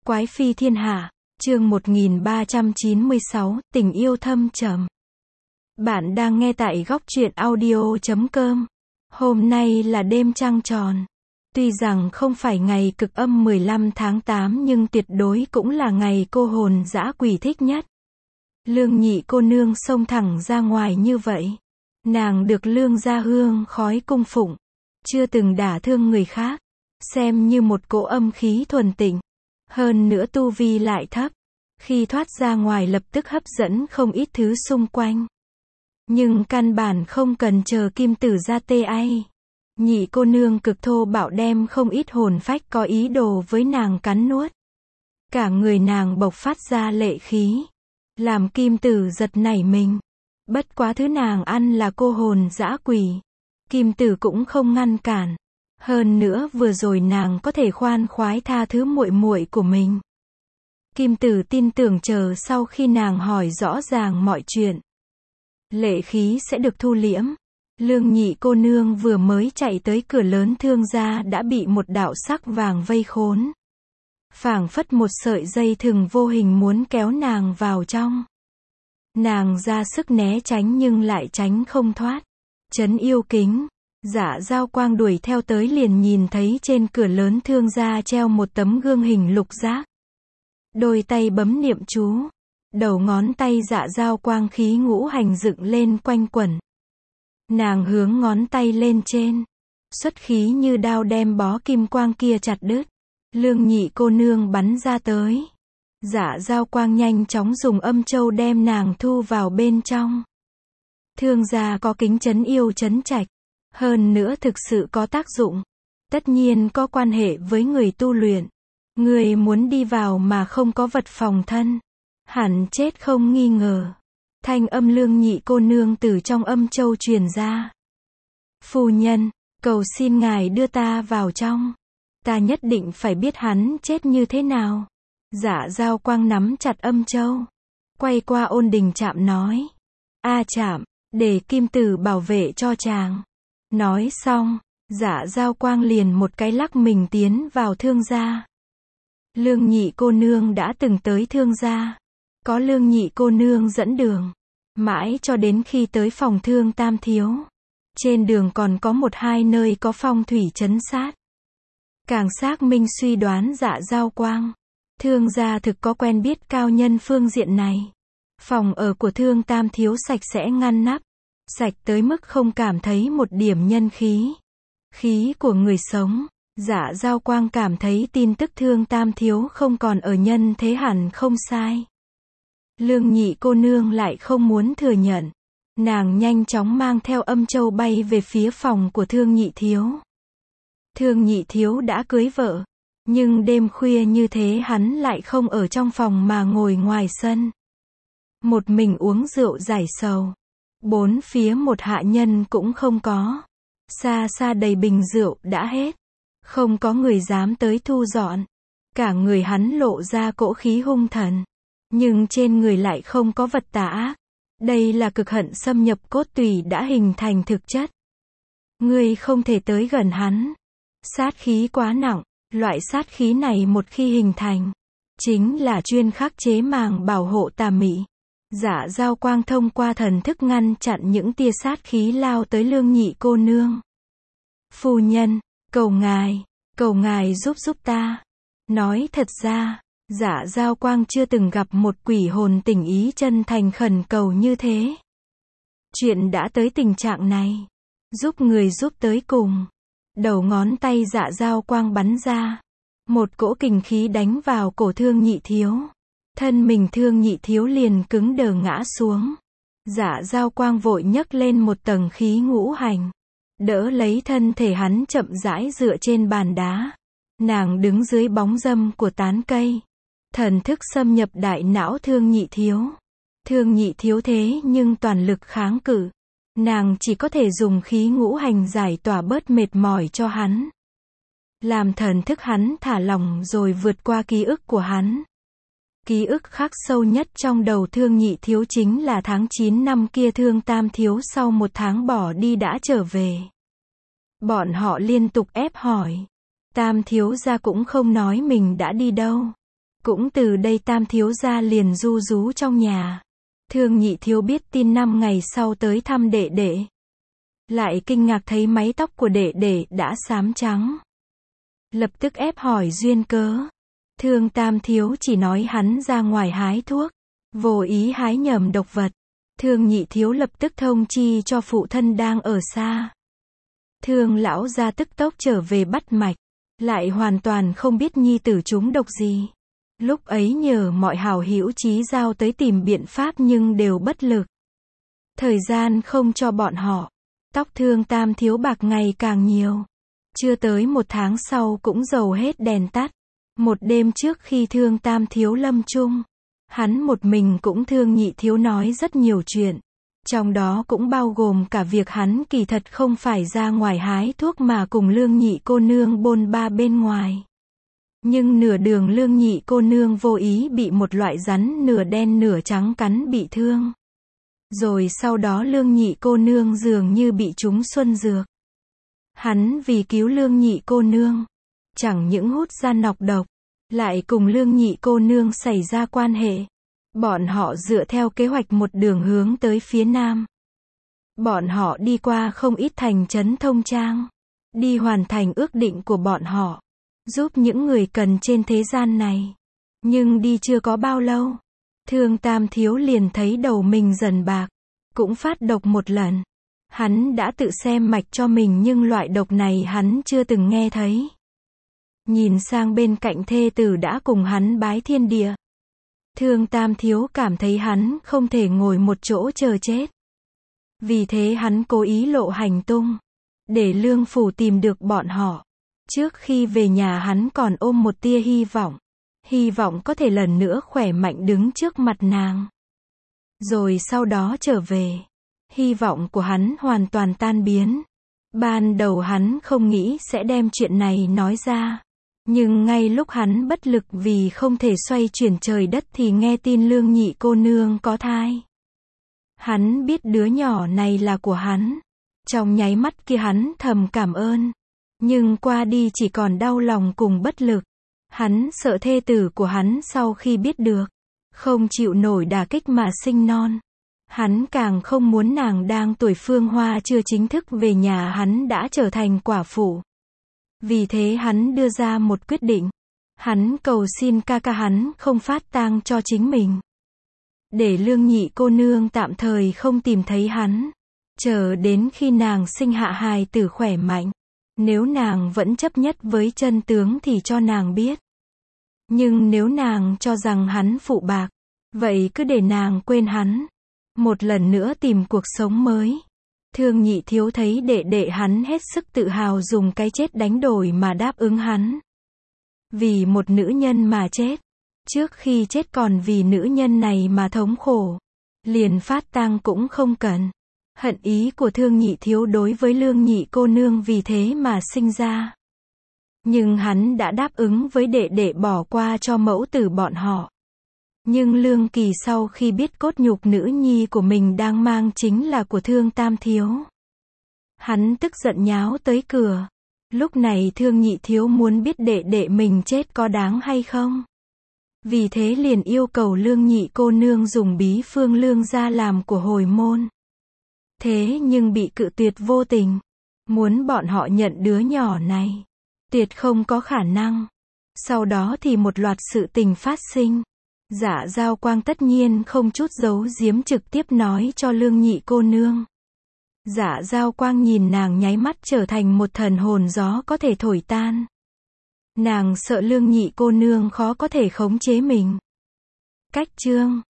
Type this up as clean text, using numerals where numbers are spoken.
Quái phi thiên hạ, chương 1396, tình yêu thâm trầm. Bạn đang nghe tại góc truyện audio.com. Hôm nay là đêm trăng tròn. Tuy rằng không phải ngày cực âm 15 tháng 8 nhưng tuyệt đối cũng là ngày cô hồn dã quỷ thích nhất. Lương nhị cô nương xông thẳng ra ngoài như vậy. Nàng được lương gia hương khói cung phụng, chưa từng đả thương người khác, xem như một cỗ âm khí thuần tịnh. Hơn nữa tu vi lại thấp, khi thoát ra ngoài lập tức hấp dẫn không ít thứ xung quanh. Nhưng căn bản không cần chờ kim tử ra tê ai. Nhị cô nương cực thô bạo đem không ít hồn phách có ý đồ với nàng cắn nuốt. Cả người nàng bộc phát ra lệ khí, làm kim tử giật nảy mình. Bất quá thứ nàng ăn là cô hồn dã quỷ. Kim tử cũng không ngăn cản. Hơn nữa vừa rồi nàng có thể khoan khoái tha thứ muội muội của mình. Kim tử tin tưởng chờ sau khi nàng hỏi rõ ràng mọi chuyện, lệ khí sẽ được thu liễm. Lương nhị cô nương vừa mới chạy tới cửa lớn thương gia đã bị một đạo sắc vàng vây khốn. Phảng phất một sợi dây thừng vô hình muốn kéo nàng vào trong. Nàng ra sức né tránh nhưng lại tránh không thoát. Trấn yêu kính. Dạ Dao Quang đuổi theo tới liền nhìn thấy trên cửa lớn thương gia treo một tấm gương hình lục giác. Đôi tay bấm niệm chú. Đầu ngón tay Dạ Dao Quang khí ngũ hành dựng lên quanh quẩn. Nàng hướng ngón tay lên trên. Xuất khí như đao đem bó kim quang kia chặt đứt. Lương nhị cô nương bắn ra tới. Dạ Dao Quang nhanh chóng dùng âm châu đem nàng thu vào bên trong. Thương gia có kính trấn yêu trấn trạch. Hơn nữa thực sự có tác dụng. Tất nhiên có quan hệ với người tu luyện. Người muốn đi vào mà không có vật phòng thân, hẳn chết không nghi ngờ. Thanh âm lương nhị cô nương từ trong âm châu truyền ra. Phu nhân, cầu xin ngài đưa ta vào trong. Ta nhất định phải biết hắn chết như thế nào. Dạ Dao Quang nắm chặt âm châu. Quay qua Ôn Đình Trạm nói. A Trạm, để kim tử bảo vệ cho chàng. Nói xong, Dạ Dao Quang liền một cái lắc mình tiến vào thương gia. Lương nhị cô nương đã từng tới thương gia. Có lương nhị cô nương dẫn đường. Mãi cho đến khi tới phòng thương tam thiếu. Trên đường còn có một hai nơi có phong thủy trấn sát. Càng xác minh suy đoán Dạ Dao Quang. Thương gia thực có quen biết cao nhân phương diện này. Phòng ở của thương tam thiếu sạch sẽ ngăn nắp. Sạch tới mức không cảm thấy một điểm nhân khí. Khí của người sống. Dạ Dao Quang cảm thấy tin tức thương tam thiếu không còn ở nhân thế hẳn không sai. Lương nhị cô nương lại không muốn thừa nhận. Nàng nhanh chóng mang theo âm châu bay về phía phòng của thương nhị thiếu. Thương nhị thiếu đã cưới vợ. Nhưng đêm khuya như thế hắn lại không ở trong phòng mà ngồi ngoài sân. Một mình uống rượu giải sầu. Bốn phía một hạ nhân cũng không có. Xa xa đầy bình rượu đã hết. Không có người dám tới thu dọn. Cả người hắn lộ ra cỗ khí hung thần. Nhưng trên người lại không có vật tà ác. Đây là cực hận xâm nhập cốt tủy đã hình thành thực chất. Ngươi không thể tới gần hắn. Sát khí quá nặng. Loại sát khí này một khi hình thành, chính là chuyên khắc chế màng bảo hộ tà mị. Dạ Dao Quang thông qua thần thức ngăn chặn những tia sát khí lao tới lương nhị cô nương. Phu nhân, cầu ngài giúp ta. Nói thật ra, Dạ Dao Quang chưa từng gặp một quỷ hồn tình ý chân thành khẩn cầu như thế. Chuyện đã tới tình trạng này, giúp người giúp tới cùng. Đầu ngón tay Dạ Dao Quang bắn ra. Một cỗ kình khí đánh vào cổ thương nhị thiếu. Thân mình thương nhị thiếu liền cứng đờ ngã xuống. Dạ Dao Quang vội nhấc lên một tầng khí ngũ hành. Đỡ lấy thân thể hắn chậm rãi dựa trên bàn đá. Nàng đứng dưới bóng râm của tán cây. Thần thức xâm nhập đại não thương nhị thiếu. Thương nhị thiếu thế nhưng toàn lực kháng cự. Nàng chỉ có thể dùng khí ngũ hành giải tỏa bớt mệt mỏi cho hắn. Làm thần thức hắn thả lỏng rồi vượt qua ký ức của hắn. Ký ức khắc sâu nhất trong đầu thương nhị thiếu chính là tháng 9 năm kia thương tam thiếu sau một tháng bỏ đi đã trở về. Bọn họ liên tục ép hỏi. Tam thiếu gia cũng không nói mình đã đi đâu. Cũng từ đây Tam thiếu gia liền ru rú trong nhà. Thương Nhị thiếu biết tin 5 ngày sau tới thăm đệ đệ. Lại kinh ngạc thấy mái tóc của đệ đệ đã xám trắng. Lập tức ép hỏi duyên cớ. Thương Tam thiếu chỉ nói hắn ra ngoài hái thuốc, vô ý hái nhầm độc vật. Thương Nhị thiếu lập tức thông chi cho phụ thân đang ở xa. Thương lão gia tức tốc trở về bắt mạch, lại hoàn toàn không biết nhi tử trúng độc gì. Lúc ấy nhờ mọi hảo hữu chí giao tới tìm biện pháp nhưng đều bất lực. Thời gian không cho bọn họ. Tóc Thương Tam thiếu bạc ngày càng nhiều. Chưa tới 1 tháng sau cũng dầu hết đèn tắt. Một đêm trước khi Thương Tam thiếu lâm chung, hắn một mình cũng Thương Nhị thiếu nói rất nhiều chuyện. Trong đó cũng bao gồm cả việc hắn kỳ thật không phải ra ngoài hái thuốc mà cùng Lương Nhị cô nương bôn ba bên ngoài. Nhưng nửa đường Lương Nhị cô nương vô ý bị một loại rắn nửa đen nửa trắng cắn bị thương. Rồi sau đó Lương Nhị cô nương dường như bị trúng xuân dược. Hắn vì cứu Lương Nhị cô nương, chẳng những hút ra nọc độc, lại cùng Lương Nhị cô nương xảy ra quan hệ. Bọn họ dựa theo kế hoạch một đường hướng tới phía nam. Bọn họ đi qua không ít thành trấn thông trang, đi hoàn thành ước định của bọn họ, giúp những người cần trên thế gian này. Nhưng đi chưa có bao lâu, Thương Tam thiếu liền thấy đầu mình dần bạc, cũng phát độc một lần. Hắn đã tự xem mạch cho mình nhưng loại độc này hắn chưa từng nghe thấy. Nhìn sang bên cạnh thê tử đã cùng hắn bái thiên địa. Thương Tam thiếu cảm thấy hắn không thể ngồi một chỗ chờ chết. Vì thế hắn cố ý lộ hành tung, để Lương phủ tìm được bọn họ. Trước khi về nhà hắn còn ôm một tia hy vọng có thể lần nữa khỏe mạnh đứng trước mặt nàng. Rồi sau đó trở về, hy vọng của hắn hoàn toàn tan biến. Ban đầu hắn không nghĩ sẽ đem chuyện này nói ra. Nhưng ngay lúc hắn bất lực vì không thể xoay chuyển trời đất thì nghe tin Lương Nhị cô nương có thai. Hắn biết đứa nhỏ này là của hắn. Trong nháy mắt kia hắn thầm cảm ơn. Nhưng qua đi chỉ còn đau lòng cùng bất lực. Hắn sợ thê tử của hắn sau khi biết được, không chịu nổi đả kích mà sinh non. Hắn càng không muốn nàng đang tuổi phương hoa chưa chính thức về nhà hắn đã trở thành quả phụ. Vì thế hắn đưa ra một quyết định. Hắn cầu xin ca ca hắn không phát tang cho chính mình. Để Lương Nhị cô nương tạm thời không tìm thấy hắn. Chờ đến khi nàng sinh hạ hài tử khỏe mạnh. Nếu nàng vẫn chấp nhất với chân tướng thì cho nàng biết. Nhưng nếu nàng cho rằng hắn phụ bạc, vậy cứ để nàng quên hắn. Một lần nữa tìm cuộc sống mới. Thương Nhị thiếu thấy đệ đệ hắn hết sức tự hào dùng cái chết đánh đổi mà đáp ứng hắn. Vì một nữ nhân mà chết. Trước khi chết còn vì nữ nhân này mà thống khổ. Liền phát tang cũng không cần. Hận ý của Thương Nhị thiếu đối với Lương Nhị cô nương vì thế mà sinh ra. Nhưng hắn đã đáp ứng với đệ đệ bỏ qua cho mẫu tử bọn họ. Nhưng Lương Kỳ sau khi biết cốt nhục nữ nhi của mình đang mang chính là của Thương Tam thiếu. Hắn tức giận nháo tới cửa. Lúc này Thương Nhị thiếu muốn biết đệ đệ mình chết có đáng hay không. Vì thế liền yêu cầu Lương Nhị cô nương dùng bí phương Lương gia làm của hồi môn. Thế nhưng bị cự tuyệt vô tình. Muốn bọn họ nhận đứa nhỏ này. Tuyệt không có khả năng. Sau đó thì một loạt sự tình phát sinh. Dạ Giao Quang tất nhiên không chút giấu giếm trực tiếp nói cho Lương Nhị cô nương. Dạ Giao Quang nhìn nàng nháy mắt trở thành một thần hồn gió có thể thổi tan. Nàng sợ Lương Nhị cô nương khó có thể khống chế mình. Cách chương